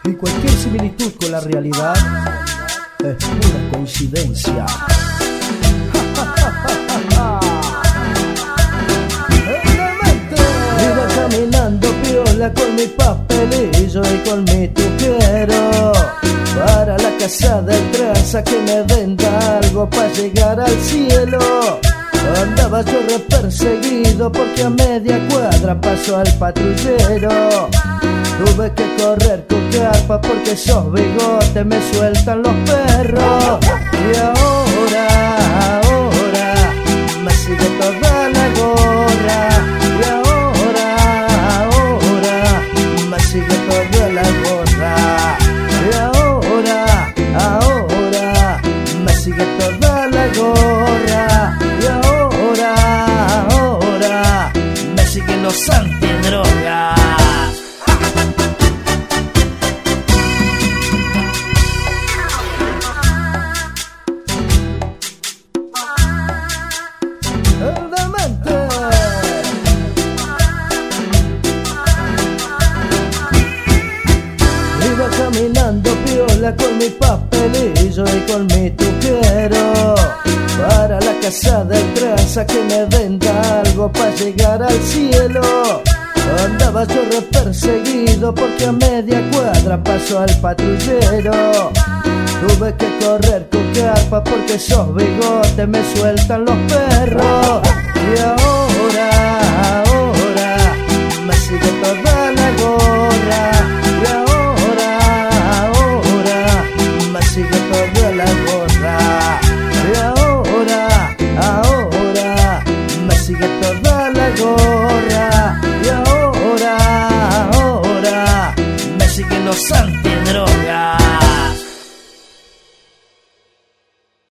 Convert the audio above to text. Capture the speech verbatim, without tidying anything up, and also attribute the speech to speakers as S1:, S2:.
S1: Y cualquier similitud con la realidad es pura coincidencia. Iba caminando piola con mi papelillo y con mi tuquero para la casa del traza que me venda algo para llegar al cielo. Andaba yo re perseguido porque a media cuadra pasó al patrullero. Tuve que correr con carpa porque esos bigotes me sueltan los perros. Y ahora, ahora, me sigue toda la gorra. Y ahora, ahora, me sigue toda la gorra. Y ahora, ahora, me sigue toda la gorra. Y ahora, ahora, me siguen los antidrogas. Iba caminando piola con mi papelillo y con mi tuquero para la casa del traza que me venda algo para llegar al cielo. Andaba yo re perseguido porque a media cuadra pasó al patrullero. Tuve que correr con carpa porque esos bigotes me sueltan los perros. Y ahora, ahora, me sigue toda la gorra. Y ahora, ahora, me sigue toda la gorra. Y ahora, ahora, me sigue toda la gorra. Y ahora, ahora, me siguen los santos.